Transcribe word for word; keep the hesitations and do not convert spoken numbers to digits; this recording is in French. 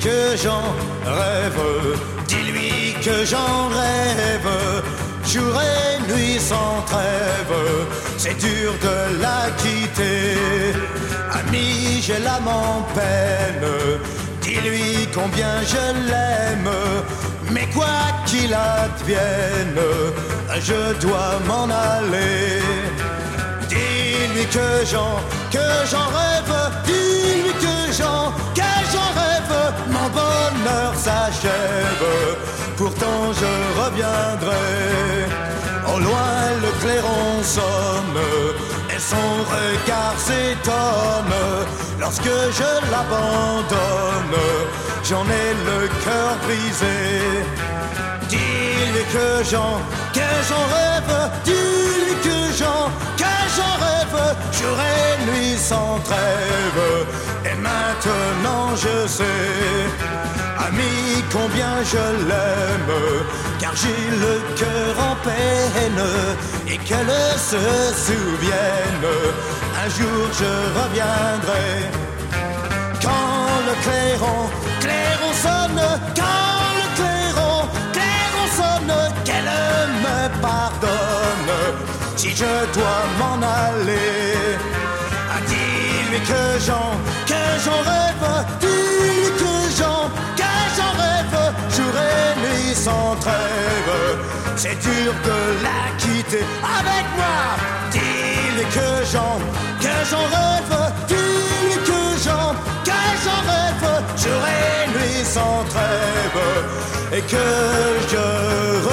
que j'en rêve, dis-lui que j'en rêve, jour et nuit sans trêve, c'est dur de la quitter. Ami, j'ai l'âme en peine, dis-lui combien je l'aime, mais quoi qu'il advienne, je dois m'en aller. Dis-lui que j'en, que j'en rêve, dis-lui que j'en, que j'en rêve, mon bonheur s'achève, pourtant je reviendrai. Au loin le clairon sonne, et son regard s'étonne, lorsque je l'abandonne, j'en ai le cœur brisé. Dis-lui que j'en, que j'en rêve, dis-lui que j'en, que j'en rêve, jour et nuit sans trêve, et maintenant je sais, ami, combien je l'aime, car j'ai le cœur en peine, et qu'elle se souvienne, un jour je reviendrai. Quand le clairon, clairon sonne, quand le clairon, clairon sonne, qu'elle me pardonne, si je dois m'en aller. Ah, dis-lui que j'en, que j'en rêve, dis-lui que j'en, que j'en rêve, jour et nuit sans trêve, c'est dur de la quitter. Avec moi, dis-lui que j'en, que j'en rêve, dis-lui que j'en, que j'en rêve, jour et nuit sans trêve, et que je